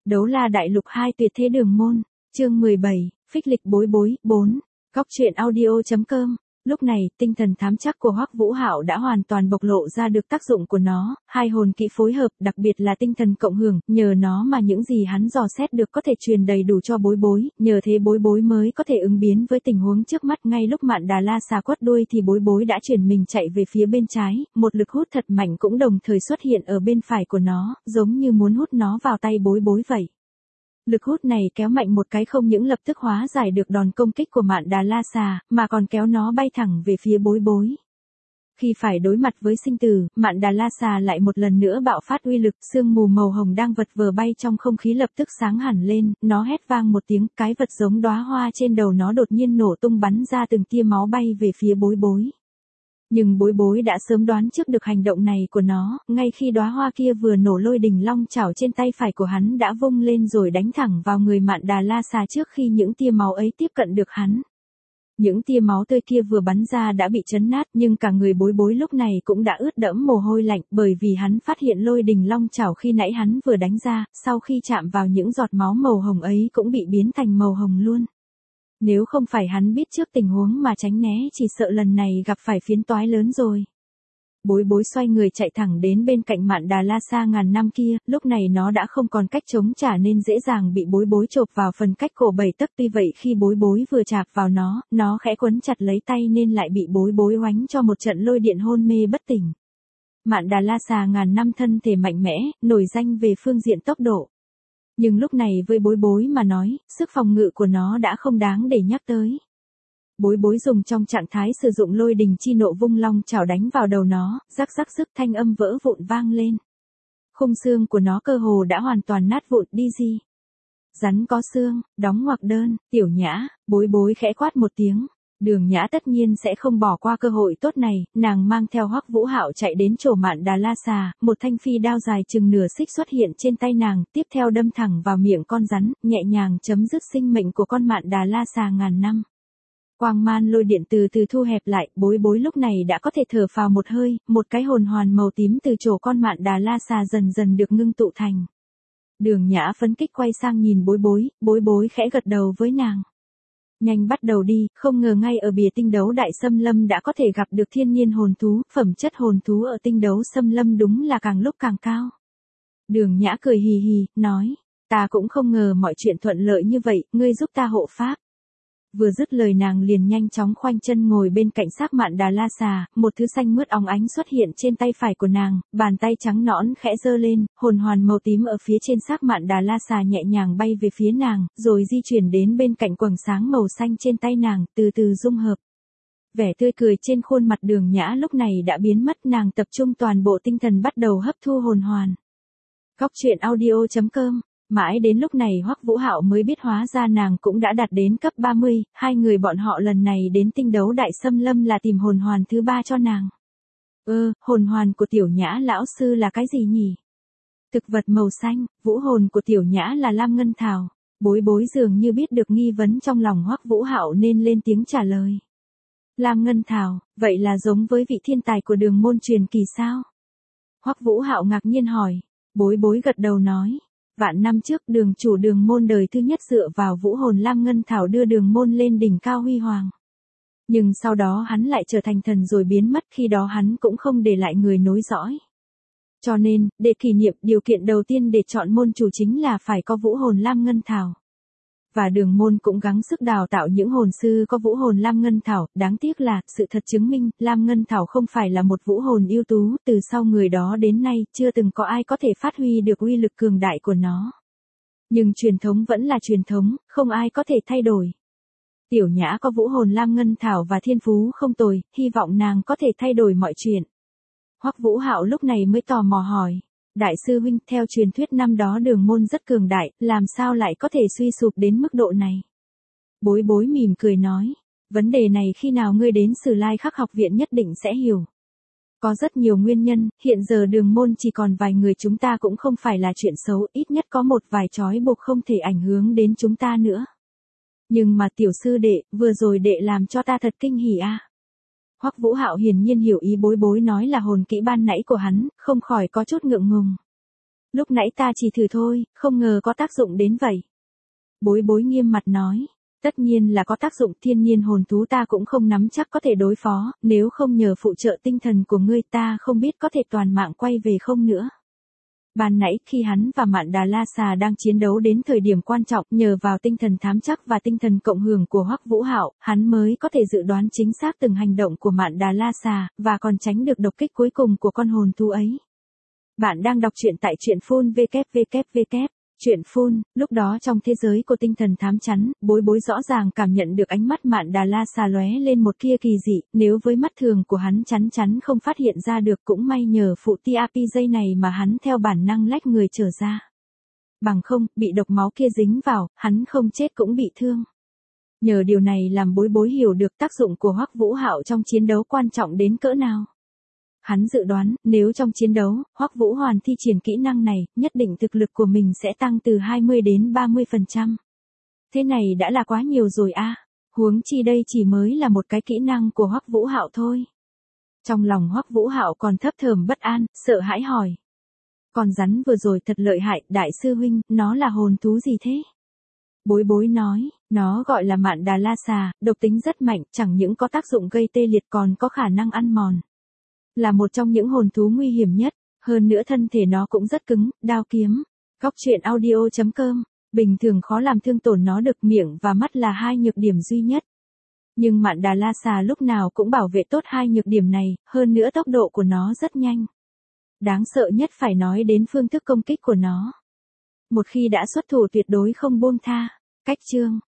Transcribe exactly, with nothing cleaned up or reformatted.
Đấu la đại lục hai tuyệt thế đường môn, chương mười bảy, phích lịch bối bối, bốn. Góc truyện audio.com. Lúc này, tinh thần thám chắc của Hoắc Vũ Hạo đã hoàn toàn bộc lộ ra được tác dụng của nó, hai hồn kỹ phối hợp, đặc biệt là tinh thần cộng hưởng, nhờ nó mà những gì hắn dò xét được có thể truyền đầy đủ cho bối bối, nhờ thế bối bối mới có thể ứng biến với tình huống trước mắt. Ngay lúc Mạn Đà La Xà quất đuôi thì bối bối đã chuyển mình chạy về phía bên trái, một lực hút thật mạnh cũng đồng thời xuất hiện ở bên phải của nó, giống như muốn hút nó vào tay bối bối vậy. Lực hút này kéo mạnh một cái không những lập tức hóa giải được đòn công kích của Mạn Đà La Xà, mà còn kéo nó bay thẳng về phía bối bối. Khi phải đối mặt với sinh tử, Mạn Đà La Xà lại một lần nữa bạo phát uy lực, sương mù màu hồng đang vật vờ bay trong không khí lập tức sáng hẳn lên, nó hét vang một tiếng, cái vật giống đóa hoa trên đầu nó đột nhiên nổ tung bắn ra từng tia máu bay về phía bối bối. Nhưng bối bối đã sớm đoán trước được hành động này của nó, ngay khi đóa hoa kia vừa nổ, lôi đình long chảo trên tay phải của hắn đã vung lên rồi đánh thẳng vào người Mạn Đà La Xà trước khi những tia máu ấy tiếp cận được hắn. Những tia máu tươi kia vừa bắn ra đã bị chấn nát, nhưng cả người bối bối lúc này cũng đã ướt đẫm mồ hôi lạnh, bởi vì hắn phát hiện lôi đình long chảo khi nãy hắn vừa đánh ra, sau khi chạm vào những giọt máu màu hồng ấy cũng bị biến thành màu hồng luôn. Nếu không phải hắn biết trước tình huống mà tránh né, chỉ sợ lần này gặp phải phiến toái lớn rồi. Bối bối xoay người chạy thẳng đến bên cạnh Mạn Đà La Xà ngàn năm kia, lúc này nó đã không còn cách chống trả nên dễ dàng bị bối bối chộp vào phần cách cổ bảy tấc. Tuy vậy khi bối bối vừa chạm vào nó, nó khẽ quấn chặt lấy tay nên lại bị bối bối oánh cho một trận lôi điện hôn mê bất tỉnh. Mạn Đà La Xà ngàn năm thân thể mạnh mẽ, nổi danh về phương diện tốc độ. Nhưng lúc này với bối bối mà nói, sức phòng ngự của nó đã không đáng để nhắc tới. Bối bối dùng trong trạng thái sử dụng lôi đình chi nộ vung long chảo đánh vào đầu nó, rắc rắc rức thanh âm vỡ vụn vang lên. Khung xương của nó cơ hồ đã hoàn toàn nát vụn đi gì. Rắn có xương, đóng ngoặc đơn, Tiểu Nhã, bối bối khẽ quát một tiếng. Đường Nhã tất nhiên sẽ không bỏ qua cơ hội tốt này, nàng mang theo Hoắc Vũ Hạo chạy đến chỗ Mạn Đà La Xà, một thanh phi đao dài chừng nửa xích xuất hiện trên tay nàng, tiếp theo đâm thẳng vào miệng con rắn, nhẹ nhàng chấm dứt sinh mệnh của con Mạn Đà La Xà ngàn năm. Quang man lôi điện từ từ thu hẹp lại, bối bối lúc này đã có thể thở phào một hơi, một cái hồn hoàn màu tím từ chỗ con Mạn Đà La Xà dần dần được ngưng tụ thành. Đường Nhã phấn kích quay sang nhìn bối bối, bối bối khẽ gật đầu với nàng. Nhanh bắt đầu đi, không ngờ ngay ở bìa tinh đấu đại xâm lâm đã có thể gặp được thiên nhiên hồn thú, phẩm chất hồn thú ở tinh đấu xâm lâm đúng là càng lúc càng cao. Đường Nhã cười hì hì, nói, ta cũng không ngờ mọi chuyện thuận lợi như vậy, ngươi giúp ta hộ pháp. Vừa dứt lời nàng liền nhanh chóng khoanh chân ngồi bên cạnh xác Mạn Đà La Xà, một thứ xanh mướt óng ánh xuất hiện trên tay phải của nàng, bàn tay trắng nõn khẽ giơ lên, hồn hoàn màu tím ở phía trên xác Mạn Đà La Xà nhẹ nhàng bay về phía nàng, rồi di chuyển đến bên cạnh quầng sáng màu xanh trên tay nàng, từ từ dung hợp. Vẻ tươi cười trên khuôn mặt Đường Nhã lúc này đã biến mất, nàng tập trung toàn bộ tinh thần bắt đầu hấp thu hồn hoàn. Góc truyện audio.com. Mãi đến lúc này Hoắc Vũ Hạo mới biết hóa ra nàng cũng đã đạt đến cấp ba mươi, hai người bọn họ lần này đến tinh đấu đại xâm lâm là tìm hồn hoàn thứ ba cho nàng. Ơ, hồn hoàn của Tiểu Nhã lão sư là cái gì nhỉ? Thực vật màu xanh, vũ hồn của Tiểu Nhã là lam ngân thảo. Bối bối dường như biết được nghi vấn trong lòng Hoắc Vũ Hạo nên lên tiếng trả lời. Lam ngân thảo, vậy là giống với vị thiên tài của đường môn truyền kỳ sao? Hoắc Vũ Hạo ngạc nhiên hỏi. Bối bối gật đầu nói. Vạn năm trước đường chủ đường môn đời thứ nhất dựa vào vũ hồn lam ngân thảo đưa đường môn lên đỉnh cao huy hoàng. Nhưng sau đó hắn lại trở thành thần rồi biến mất, khi đó hắn cũng không để lại người nối dõi. Cho nên, để kỷ niệm, điều kiện đầu tiên để chọn môn chủ chính là phải có vũ hồn lam ngân thảo. Và đường môn cũng gắng sức đào tạo những hồn sư có vũ hồn lam ngân thảo, đáng tiếc là, sự thật chứng minh, lam ngân thảo không phải là một vũ hồn ưu tú, từ sau người đó đến nay, chưa từng có ai có thể phát huy được uy lực cường đại của nó. Nhưng truyền thống vẫn là truyền thống, không ai có thể thay đổi. Tiểu Nhã có vũ hồn lam ngân thảo và thiên phú không tồi, hy vọng nàng có thể thay đổi mọi chuyện. Hoắc Vũ Hạo lúc này mới tò mò hỏi. Đại sư huynh, theo truyền thuyết năm đó đường môn rất cường đại, làm sao lại có thể suy sụp đến mức độ này? Bối bối mỉm cười nói, vấn đề này khi nào ngươi đến Sử Lai Khắc học viện nhất định sẽ hiểu. Có rất nhiều nguyên nhân, hiện giờ đường môn chỉ còn vài người chúng ta cũng không phải là chuyện xấu, ít nhất có một vài trói buộc không thể ảnh hưởng đến chúng ta nữa. Nhưng mà tiểu sư đệ, vừa rồi đệ làm cho ta thật kinh hỉ a. À. Hoắc Vũ Hạo hiển nhiên hiểu ý bối bối nói là hồn kỹ ban nãy của hắn, không khỏi có chút ngượng ngùng. Lúc nãy ta chỉ thử thôi, không ngờ có tác dụng đến vậy. Bối bối nghiêm mặt nói. Tất nhiên là có tác dụng, thiên nhiên hồn thú ta cũng không nắm chắc có thể đối phó, nếu không nhờ phụ trợ tinh thần của ngươi ta không biết có thể toàn mạng quay về không nữa. Ban nãy khi hắn và Mạn Đà La Xà đang chiến đấu đến thời điểm quan trọng, nhờ vào tinh thần thám chắc và tinh thần cộng hưởng của Hoắc Vũ Hạo, hắn mới có thể dự đoán chính xác từng hành động của Mạn Đà La Xà, và còn tránh được độc kích cuối cùng của con hồn thú ấy. Bạn đang đọc truyện tại truyện phun vê kép vê kép vê kép. Truyện phun, lúc đó trong thế giới của tinh thần thám chắn, bối bối rõ ràng cảm nhận được ánh mắt Mạn Đà La Xà lóe lên một kia kỳ dị, nếu với mắt thường của hắn chắn chắn không phát hiện ra được, cũng may nhờ phụ tia pi dây này mà hắn theo bản năng lách người trở ra. Bằng không, bị độc máu kia dính vào, hắn không chết cũng bị thương. Nhờ điều này làm bối bối hiểu được tác dụng của Hoắc Vũ Hạo trong chiến đấu quan trọng đến cỡ nào. Hắn dự đoán, nếu trong chiến đấu, Hoắc Vũ Hoàn thi triển kỹ năng này, nhất định thực lực của mình sẽ tăng từ hai mươi đến ba mươi phần trăm. Thế này đã là quá nhiều rồi a, à. Huống chi đây chỉ mới là một cái kỹ năng của Hoắc Vũ Hạo thôi. Trong lòng Hoắc Vũ Hạo còn thấp thởm bất an, sợ hãi hỏi. Con rắn vừa rồi thật lợi hại, đại sư huynh, nó là hồn thú gì thế? Bối bối nói, nó gọi là Mạn Đà La Xà, độc tính rất mạnh, chẳng những có tác dụng gây tê liệt còn có khả năng ăn mòn. Là một trong những hồn thú nguy hiểm nhất, hơn nữa thân thể nó cũng rất cứng, đao kiếm. Góc truyện audio chấm com, bình thường khó làm thương tổn nó được, miệng và mắt là hai nhược điểm duy nhất. Nhưng Mạn Đà La Xà lúc nào cũng bảo vệ tốt hai nhược điểm này, hơn nữa tốc độ của nó rất nhanh. Đáng sợ nhất phải nói đến phương thức công kích của nó. Một khi đã xuất thủ tuyệt đối không buông tha. Cách chương